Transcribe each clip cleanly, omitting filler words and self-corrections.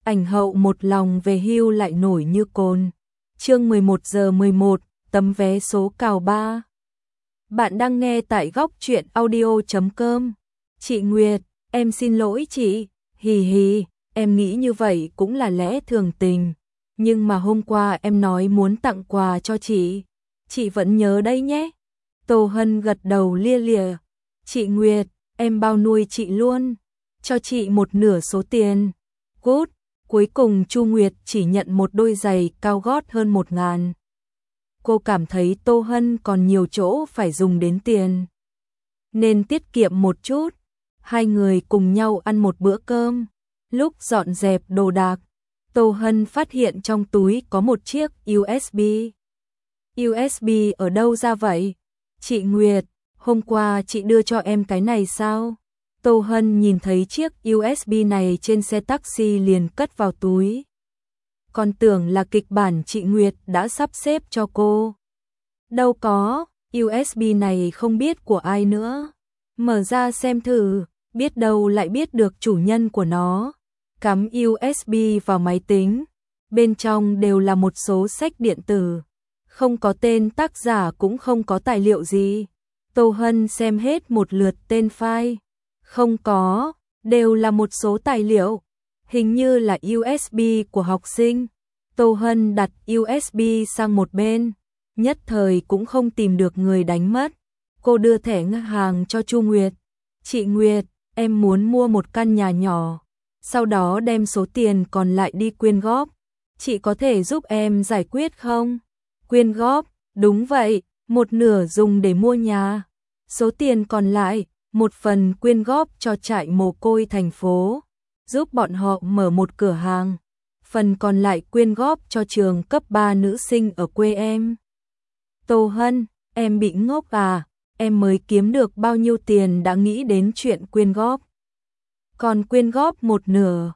ảnh hậu một lòng về hưu lại nổi như cồn. Chương 11:11, tấm vé số cào 3. Bạn đang nghe tại góc truyện audio.com. Chị Nguyệt, em xin lỗi chị, hì hì, em nghĩ như vậy cũng là lẽ thường tình. Nhưng mà hôm qua em nói muốn tặng quà cho chị vẫn nhớ đấy nhé. Tô Hân gật đầu lia lịa. Chị Nguyệt, em bao nuôi chị luôn, cho chị một nửa số tiền. Cút, cuối cùng Chu Nguyệt chỉ nhận một đôi giày cao gót hơn 1.000. Cô cảm thấy Tô Hân còn nhiều chỗ phải dùng đến tiền, nên tiết kiệm một chút. Hai người cùng nhau ăn một bữa cơm. Lúc dọn dẹp đồ đạc, Tô Hân phát hiện trong túi có một chiếc USB. USB ở đâu ra vậy? Chị Nguyệt, hôm qua chị đưa cho em cái này sao? Tô Hân nhìn thấy chiếc USB này trên xe taxi liền cất vào túi. Còn tưởng là kịch bản chị Nguyệt đã sắp xếp cho cô. Đâu có, USB này không biết của ai nữa. Mở ra xem thử, biết đâu lại biết được chủ nhân của nó. Cắm USB vào máy tính, bên trong đều là một số sách điện tử. Không có tên tác giả cũng không có tài liệu gì. Tô Hân xem hết một lượt tên file. Không có, đều là một số tài liệu. Hình như là USB của học sinh. Tô Hân đặt USB sang một bên, nhất thời cũng không tìm được người đánh mất. Cô đưa thẻ ngân hàng cho Chu Nguyệt. Chị Nguyệt, em muốn mua một căn nhà nhỏ, sau đó đem số tiền còn lại đi quyên góp. Chị có thể giúp em giải quyết không? Quyên góp, đúng vậy, một nửa dùng để mua nhà. Số tiền còn lại, một phần quyên góp cho trại mồ côi thành phố, giúp bọn họ mở một cửa hàng. Phần còn lại quyên góp cho trường cấp 3 nữ sinh ở quê em. Tô Hân, em bị ngốc à? Em mới kiếm được bao nhiêu tiền đã nghĩ đến chuyện quyên góp. Còn quyên góp một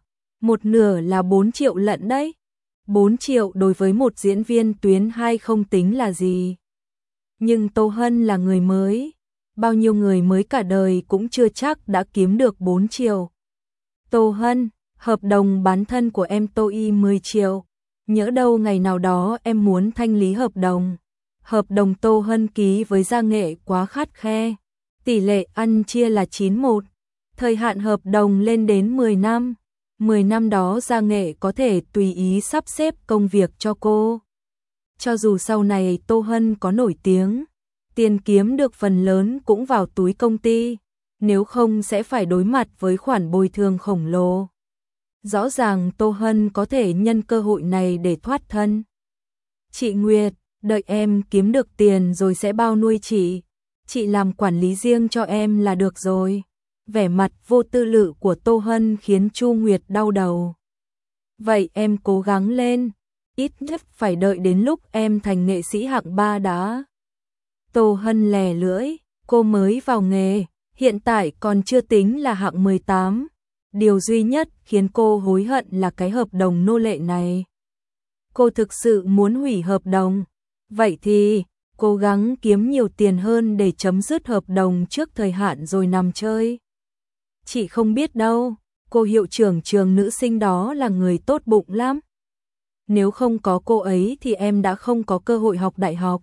nửa là 4 triệu lận đấy. 4 triệu đối với một diễn viên tuyến 2 không tính là gì. Nhưng Tô Hân là người mới, bao nhiêu người mới cả đời cũng chưa chắc đã kiếm được 4 triệu. Tô Hân, hợp đồng bán thân của em Tô Y 10 triệu. Nhỡ đâu ngày nào đó em muốn thanh lý hợp đồng. Hợp đồng Tô Hân ký với Gia Nghệ quá khắt khe. Tỷ lệ ăn chia là 9:1. Thời hạn hợp đồng lên đến 10 năm. 10 năm đó Gia Nghệ có thể tùy ý sắp xếp công việc cho cô. Cho dù sau này Tô Hân có nổi tiếng, tiền kiếm được phần lớn cũng vào túi công ty. Nếu không sẽ phải đối mặt với khoản bồi thường khổng lồ. Rõ ràng Tô Hân có thể nhân cơ hội này để thoát thân. Chị Nguyệt, đợi em kiếm được tiền rồi sẽ bao nuôi chị. Chị làm quản lý riêng cho em là được rồi. Vẻ mặt vô tư lự của Tô Hân khiến Chu Nguyệt đau đầu. Vậy em cố gắng lên, ít nhất phải đợi đến lúc em thành nghệ sĩ hạng 3 đã. Tô Hân lè lưỡi, cô mới vào nghề, hiện tại còn chưa tính là hạng 18. Điều duy nhất khiến cô hối hận là cái hợp đồng nô lệ này. Cô thực sự muốn hủy hợp đồng. Vậy thì, cố gắng kiếm nhiều tiền hơn để chấm dứt hợp đồng trước thời hạn rồi nằm chơi. Chị không biết đâu, cô hiệu trưởng trường nữ sinh đó là người tốt bụng lắm. Nếu không có cô ấy thì em đã không có cơ hội học đại học.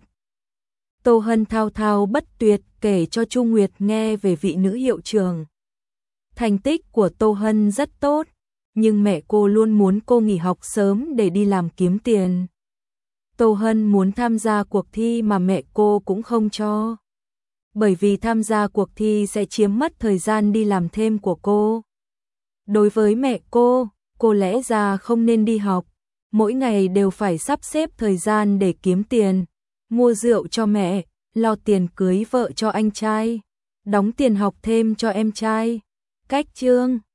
Tô Hân thao thao bất tuyệt kể cho Chu Nguyệt nghe về vị nữ hiệu trưởng. Thành tích của Tô Hân rất tốt, nhưng mẹ cô luôn muốn cô nghỉ học sớm để đi làm kiếm tiền. Tô Hân muốn tham gia cuộc thi mà mẹ cô cũng không cho. Bởi vì tham gia cuộc thi sẽ chiếm mất thời gian đi làm thêm của cô. Đối với mẹ cô lẽ ra không nên đi học. Mỗi ngày đều phải sắp xếp thời gian để kiếm tiền, mua rượu cho mẹ, lo tiền cưới vợ cho anh trai, đóng tiền học thêm cho em trai. Cách chương